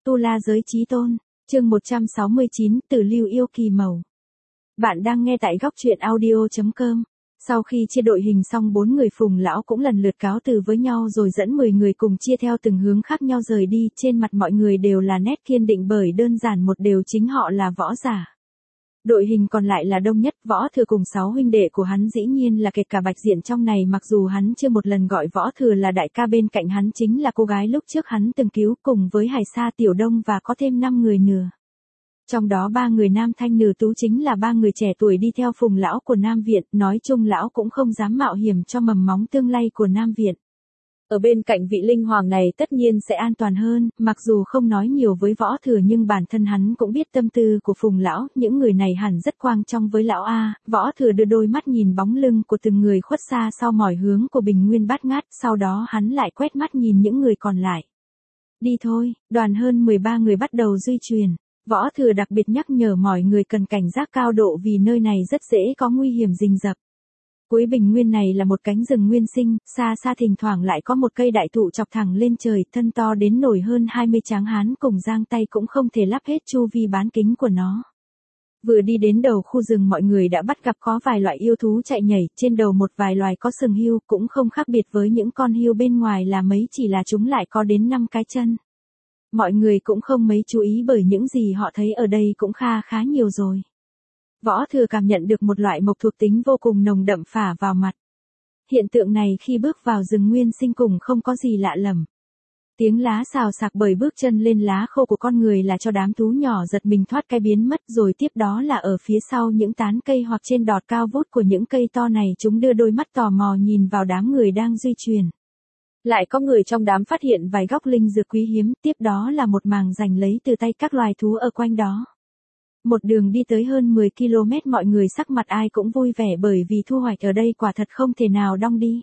Tu La Giới Chí Tôn, chương 169, Tử Lưu Yêu Kỳ Màu. Bạn đang nghe tại góc truyện audio.com. Sau khi chia đội hình xong 4 người Phùng lão cũng lần lượt cáo từ với nhau rồi dẫn 10 người cùng chia theo từng hướng khác nhau rời đi, trên mặt mọi người đều là nét kiên định bởi đơn giản một điều chính họ là võ giả. Đội hình còn lại là đông nhất, Võ Thừa cùng 6 huynh đệ của hắn dĩ nhiên là kể cả Bạch Diện trong này, mặc dù hắn chưa một lần gọi Võ Thừa là đại ca, bên cạnh hắn chính là cô gái lúc trước hắn từng cứu cùng với Hải Sa, Tiểu Đông và có thêm 5 người nữa. Trong đó 3 người nam thanh nữ tú chính là 3 người trẻ tuổi đi theo Phùng lão của Nam Viện, nói chung lão cũng không dám mạo hiểm cho mầm móng tương lai của Nam Viện. Ở bên cạnh vị linh hoàng này tất nhiên sẽ an toàn hơn, mặc dù không nói nhiều với Võ Thừa nhưng bản thân hắn cũng biết tâm tư của Phùng lão, những người này hẳn rất quan trọng với lão a. Võ Thừa đưa đôi mắt nhìn bóng lưng của từng người khuất xa sau mỏi hướng của Bình Nguyên Bát Ngát, sau đó hắn lại quét mắt nhìn những người còn lại. Đi thôi, đoàn hơn 13 người bắt đầu di chuyển. Võ Thừa đặc biệt nhắc nhở mọi người cần cảnh giác cao độ vì nơi này rất dễ có nguy hiểm rình rập. Cuối bình nguyên này là một cánh rừng nguyên sinh, xa xa thỉnh thoảng lại có một cây đại thụ chọc thẳng lên trời, thân to đến nổi hơn 20 tráng hán cùng giang tay cũng không thể lắp hết chu vi bán kính của nó. Vừa đi đến đầu khu rừng mọi người đã bắt gặp có vài loại yêu thú chạy nhảy, trên đầu một vài loài có sừng hươu, cũng không khác biệt với những con hươu bên ngoài là mấy, chỉ là chúng lại có đến 5 cái chân. Mọi người cũng không mấy chú ý bởi những gì họ thấy ở đây cũng khá nhiều rồi. Võ Thừa cảm nhận được một loại mộc thuộc tính vô cùng nồng đậm phả vào mặt. Hiện tượng này khi bước vào rừng nguyên sinh cùng không có gì lạ lẫm. Tiếng lá xào xạc bởi bước chân lên lá khô của con người là cho đám thú nhỏ giật mình thoát cái biến mất, rồi tiếp đó là ở phía sau những tán cây hoặc trên đọt cao vút của những cây to này chúng đưa đôi mắt tò mò nhìn vào đám người đang di chuyển. Lại có người trong đám phát hiện vài gốc linh dược quý hiếm, tiếp đó là một màng giành lấy từ tay các loài thú ở quanh đó. Một đường đi tới hơn 10 km mọi người sắc mặt ai cũng vui vẻ bởi vì thu hoạch ở đây quả thật không thể nào đong đi.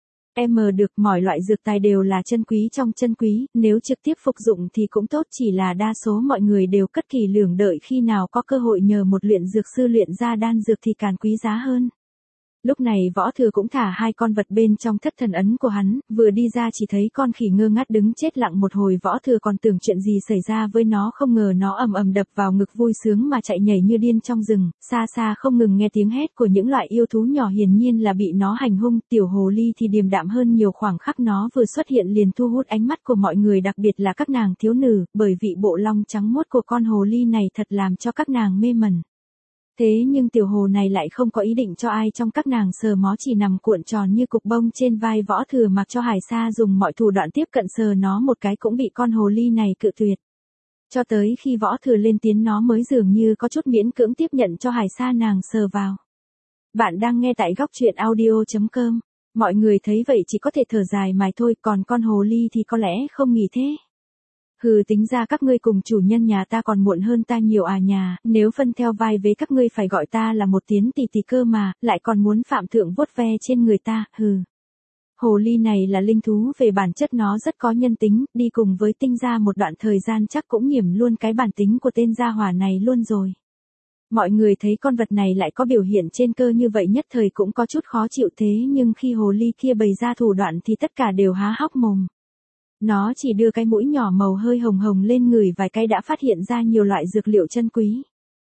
Được mọi loại dược tài đều là chân quý trong chân quý, nếu trực tiếp phục dụng thì cũng tốt, chỉ là đa số mọi người đều cất kỳ lưỡng đợi khi nào có cơ hội nhờ một luyện dược sư luyện ra đan dược thì càng quý giá hơn. Lúc này Võ Thừa cũng thả 2 con vật bên trong thất thần ấn của hắn, vừa đi ra chỉ thấy con khỉ ngơ ngác đứng chết lặng một hồi, Võ Thừa còn tưởng chuyện gì xảy ra với nó, không ngờ nó ầm đập vào ngực vui sướng mà chạy nhảy như điên trong rừng, xa xa không ngừng nghe tiếng hét của những loại yêu thú nhỏ, hiển nhiên là bị nó hành hung. Tiểu hồ ly thì điềm đạm hơn nhiều, khoảng khắc nó vừa xuất hiện liền thu hút ánh mắt của mọi người, đặc biệt là các nàng thiếu nữ, bởi vị bộ lông trắng muốt của con hồ ly này thật làm cho các nàng mê mẩn. Thế nhưng tiểu hồ này lại không có ý định cho ai trong các nàng sờ mó, chỉ nằm cuộn tròn như cục bông trên vai Võ Thừa, mặc cho Hải Sa dùng mọi thủ đoạn tiếp cận sờ nó một cái cũng bị con hồ ly này cự tuyệt. Cho tới khi Võ Thừa lên tiếng nó mới dường như có chút miễn cưỡng tiếp nhận cho Hải Sa nàng sờ vào. Bạn đang nghe tại góc truyện audio.com. Mọi người thấy vậy chỉ có thể thở dài mài thôi, còn con hồ ly thì có lẽ không nghĩ thế. Hừ, tính ra các ngươi cùng chủ nhân nhà ta còn muộn hơn ta nhiều à nhà, nếu phân theo vai vế các ngươi phải gọi ta là một tiếng tỷ tỷ cơ mà, lại còn muốn phạm thượng vuốt ve trên người ta, hừ. Hồ ly này là linh thú, về bản chất nó rất có nhân tính, đi cùng với tinh gia một đoạn thời gian chắc cũng nhiễm luôn cái bản tính của tên gia hỏa này luôn rồi. Mọi người thấy con vật này lại có biểu hiện trên cơ như vậy nhất thời cũng có chút khó chịu, thế nhưng khi hồ ly kia bày ra thủ đoạn thì tất cả đều há hốc mồm. Nó chỉ đưa cái mũi nhỏ màu hơi hồng hồng lên người vài cái đã phát hiện ra nhiều loại dược liệu chân quý.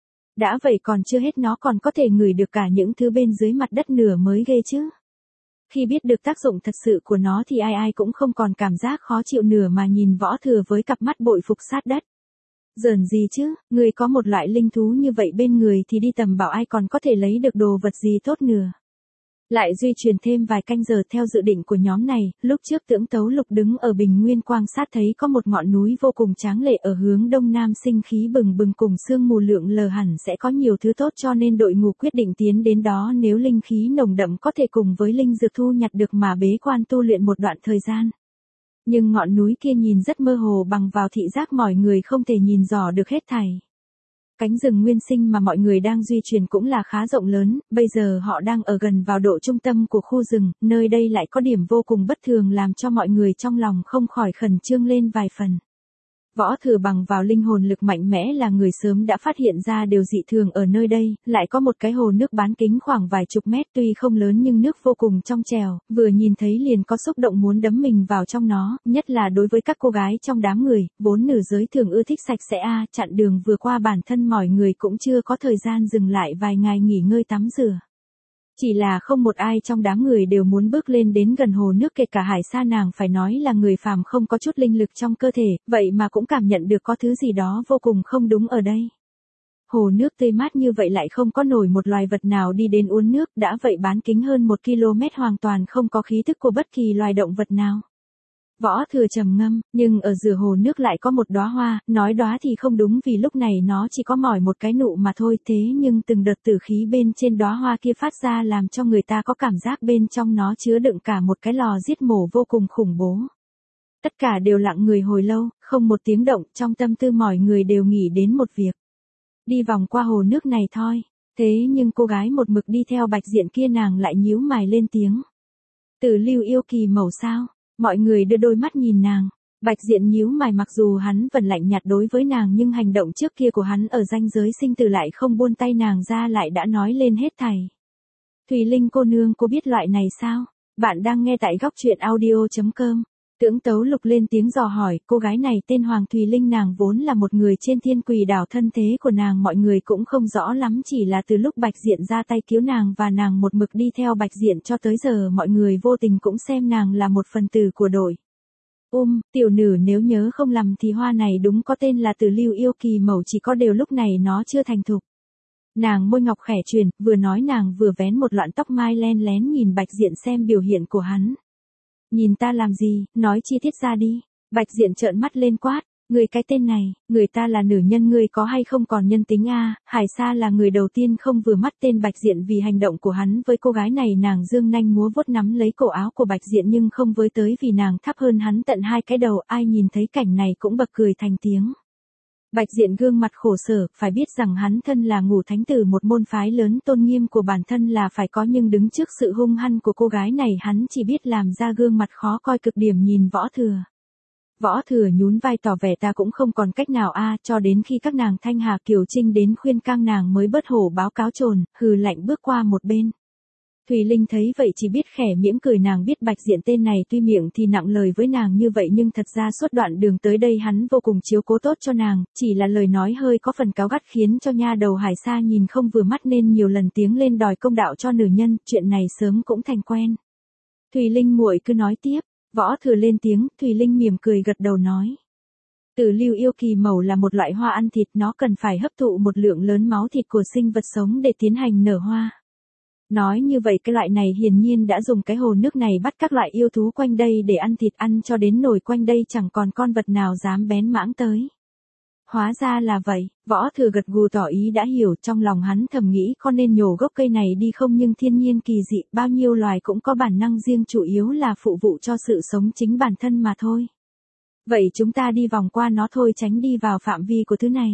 Đã vậy còn chưa hết, nó còn có thể ngửi được cả những thứ bên dưới mặt đất nữa mới ghê chứ. Khi biết được tác dụng thật sự của nó thì ai cũng không còn cảm giác khó chịu nữa mà nhìn Võ Thừa với cặp mắt bội phục sát đất. Giỡn gì chứ, người có một loại linh thú như vậy bên người thì đi tầm bảo ai còn có thể lấy được đồ vật gì tốt nữa. Lại duy truyền thêm vài canh giờ theo dự định của nhóm này, lúc trước Tưởng Tấu Lục đứng ở bình nguyên quan sát thấy có một ngọn núi vô cùng tráng lệ ở hướng đông nam, sinh khí bừng bừng cùng sương mù lượn lờ, hẳn sẽ có nhiều thứ tốt, cho nên đội ngũ quyết định tiến đến đó, nếu linh khí nồng đậm có thể cùng với linh dược thu nhặt được mà bế quan tu luyện một đoạn thời gian. Nhưng ngọn núi kia nhìn rất mơ hồ, bằng vào thị giác mọi người không thể nhìn rõ được hết thảy. Cánh rừng nguyên sinh mà mọi người đang di chuyển cũng là khá rộng lớn, bây giờ họ đang ở gần vào độ trung tâm của khu rừng, nơi đây lại có điểm vô cùng bất thường làm cho mọi người trong lòng không khỏi khẩn trương lên vài phần. Võ Thừa bằng vào linh hồn lực mạnh mẽ là người sớm đã phát hiện ra điều dị thường ở nơi đây, lại có một cái hồ nước bán kính khoảng vài chục mét tuy không lớn nhưng nước vô cùng trong trèo, vừa nhìn thấy liền có xúc động muốn đấm mình vào trong nó, nhất là đối với các cô gái trong đám người, vốn nữ giới thường ưa thích sạch sẽ chặn đường vừa qua bản thân mọi người cũng chưa có thời gian dừng lại vài ngày nghỉ ngơi tắm rửa. Chỉ là không một ai trong đám người đều muốn bước lên đến gần hồ nước, kể cả Hải Sa nàng phải nói là người phàm không có chút linh lực trong cơ thể, vậy mà cũng cảm nhận được có thứ gì đó vô cùng không đúng ở đây. Hồ nước tươi mát như vậy lại không có nổi một loài vật nào đi đến uống nước, đã vậy bán kính hơn 1 km hoàn toàn không có khí thức của bất kỳ loài động vật nào. Võ Thừa trầm ngâm, nhưng ở giữa hồ nước lại có một đóa hoa, nói đóa thì không đúng vì lúc này nó chỉ có mỏi một cái nụ mà thôi, thế nhưng từng đợt tử khí bên trên đóa hoa kia phát ra làm cho người ta có cảm giác bên trong nó chứa đựng cả một cái lò giết mổ vô cùng khủng bố. Tất cả đều lặng người hồi lâu, không một tiếng động, trong tâm tư mọi người đều nghĩ đến một việc. Đi vòng qua hồ nước này thôi. Thế nhưng cô gái một mực đi theo Bạch Diện kia nàng lại nhíu mày lên tiếng. Tử Lưu Yêu Kỳ Mẩu sao? Mọi người đưa đôi mắt nhìn nàng. Bạch Diện nhíu mày, mặc dù hắn vẫn lạnh nhạt đối với nàng nhưng hành động trước kia của hắn ở ranh giới sinh tử lại không buông tay nàng ra, lại đã nói lên hết thảy. Thùy Linh cô nương, cô biết loại này sao? Bạn đang nghe tại góc truyện audio.com. Tưởng Tấu Lục lên tiếng dò hỏi, cô gái này tên Hoàng Thùy Linh, nàng vốn là một người trên Thiên Quỷ đảo, thân thế của nàng mọi người cũng không rõ lắm, chỉ là từ lúc Bạch Diện ra tay cứu nàng và nàng một mực đi theo Bạch Diện cho tới giờ mọi người vô tình cũng xem nàng là một phần tử của đội. Tiểu nữ nếu nhớ không lầm thì hoa này đúng có tên là Tử Lưu Yêu Kỳ Mẩu, chỉ có điều lúc này nó chưa thành thục. Nàng môi ngọc khẽ chuyển, vừa nói nàng vừa vén một loạn tóc mai len lén nhìn Bạch Diện xem biểu hiện của hắn. Nhìn ta làm gì, nói chi tiết ra đi. Bạch Diện trợn mắt lên quát, người cái tên này, người ta là nữ nhân, ngươi có hay không còn nhân tính a? Hải Sa là người đầu tiên không vừa mắt tên Bạch Diện vì hành động của hắn với cô gái này, nàng dương nanh múa vuốt nắm lấy cổ áo của Bạch Diện nhưng không với tới vì nàng thấp hơn hắn tận 2 cái đầu, ai nhìn thấy cảnh này cũng bật cười thành tiếng. Bạch Diện gương mặt khổ sở, phải biết rằng hắn thân là Ngũ Thánh tử, một môn phái lớn, tôn nghiêm của bản thân là phải có, nhưng đứng trước sự hung hăng của cô gái này hắn chỉ biết làm ra gương mặt khó coi cực điểm nhìn Võ Thừa. Võ Thừa nhún vai tỏ vẻ ta cũng không còn cách nào cho đến khi các nàng Thanh Hà Kiều Trinh đến khuyên can nàng mới bớt hổ báo cáo trồn, hừ lạnh bước qua một bên. Thùy Linh thấy vậy chỉ biết khẽ mỉm cười, nàng biết Bạch Diện tên này tuy miệng thì nặng lời với nàng như vậy nhưng thật ra suốt đoạn đường tới đây hắn vô cùng chiếu cố tốt cho nàng, chỉ là lời nói hơi có phần cáu gắt khiến cho nha đầu Hải Sa nhìn không vừa mắt nên nhiều lần tiếng lên đòi công đạo cho nữ nhân, chuyện này sớm cũng thành quen. Thùy Linh muội cứ nói tiếp. Võ Thừa lên tiếng, Thùy Linh mỉm cười gật đầu nói. Tử Lưu Yêu Kỳ Mẩu là một loại hoa ăn thịt, nó cần phải hấp thụ một lượng lớn máu thịt của sinh vật sống để tiến hành nở hoa. Nói như vậy cái loại này hiển nhiên đã dùng cái hồ nước này bắt các loại yêu thú quanh đây để ăn thịt, ăn cho đến nổi quanh đây chẳng còn con vật nào dám bén mãng tới. Hóa ra là vậy, Võ Thừa gật gù tỏ ý đã hiểu, trong lòng hắn thầm nghĩ có nên nhổ gốc cây này đi không, nhưng thiên nhiên kỳ dị, bao nhiêu loài cũng có bản năng riêng, chủ yếu là phụ vụ cho sự sống chính bản thân mà thôi. Vậy chúng ta đi vòng qua nó thôi, tránh đi vào phạm vi của thứ này.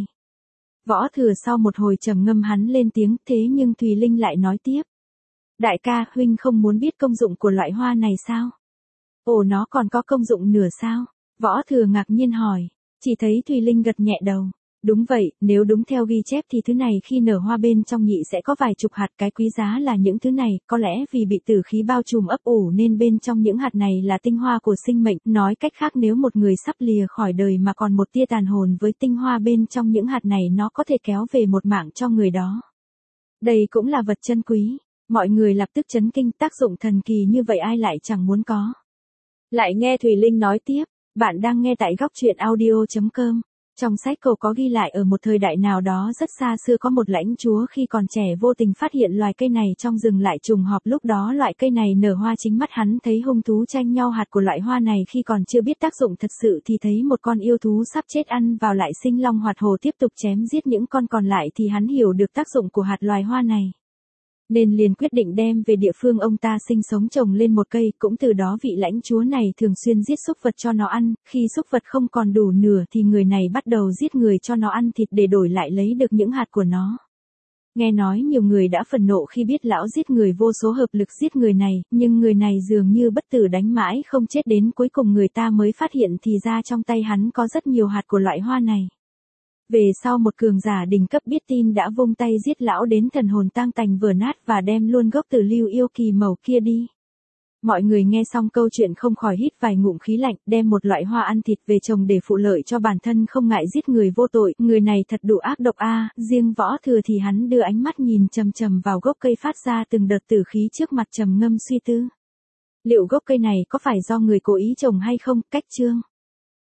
Võ Thừa sau một hồi trầm ngâm hắn lên tiếng, thế nhưng Thùy Linh lại nói tiếp. Đại ca, huynh không muốn biết công dụng của loại hoa này sao? Ồ, nó còn có công dụng nửa sao? Võ Thừa ngạc nhiên hỏi. Chỉ thấy Thùy Linh gật nhẹ đầu. Đúng vậy, nếu đúng theo ghi chép thì thứ này khi nở hoa bên trong nhị sẽ có vài chục hạt, cái quý giá là những thứ này, có lẽ vì bị tử khí bao trùm ấp ủ nên bên trong những hạt này là tinh hoa của sinh mệnh, nói cách khác nếu một người sắp lìa khỏi đời mà còn một tia tàn hồn với tinh hoa bên trong những hạt này, nó có thể kéo về một mạng cho người đó. Đây cũng là vật chân quý. Mọi người lập tức chấn kinh, tác dụng thần kỳ như vậy ai lại chẳng muốn có. Lại nghe Thùy Linh nói tiếp, bạn đang nghe tại góc truyện audio.com. Trong sách cổ có ghi lại ở một thời đại nào đó rất xa xưa có một lãnh chúa khi còn trẻ vô tình phát hiện loài cây này trong rừng, lại trùng hợp lúc đó loại cây này nở hoa, chính mắt hắn thấy hung thú tranh nhau hạt của loại hoa này, khi còn chưa biết tác dụng thật sự thì thấy một con yêu thú sắp chết ăn vào lại sinh long hoạt hổ tiếp tục chém giết những con còn lại, thì hắn hiểu được tác dụng của hạt loài hoa này. Nên liền quyết định đem về địa phương ông ta sinh sống trồng lên một cây, cũng từ đó vị lãnh chúa này thường xuyên giết súc vật cho nó ăn, khi súc vật không còn đủ nửa thì người này bắt đầu giết người cho nó ăn thịt để đổi lại lấy được những hạt của nó. Nghe nói nhiều người đã phần nộ khi biết lão giết người vô số hợp lực giết người này, nhưng người này dường như bất tử đánh mãi không chết đến cuối cùng người ta mới phát hiện thì ra trong tay hắn có rất nhiều hạt của loại hoa này. Về sau một cường giả đỉnh cấp biết tin đã vung tay giết lão đến thần hồn tang tành vỡ nát và đem luôn gốc tử lưu yêu kỳ màu kia đi. Mọi người nghe xong câu chuyện không khỏi hít vài ngụm khí lạnh, đem một loại hoa ăn thịt về trồng để phụ lợi cho bản thân không ngại giết người vô tội, người này thật đủ ác độc a. Riêng Võ Thừa thì hắn đưa ánh mắt nhìn chằm chằm vào gốc cây phát ra từng đợt tử khí trước mặt trầm ngâm suy tư. Liệu gốc cây này có phải do người cố ý trồng hay không? Cách chương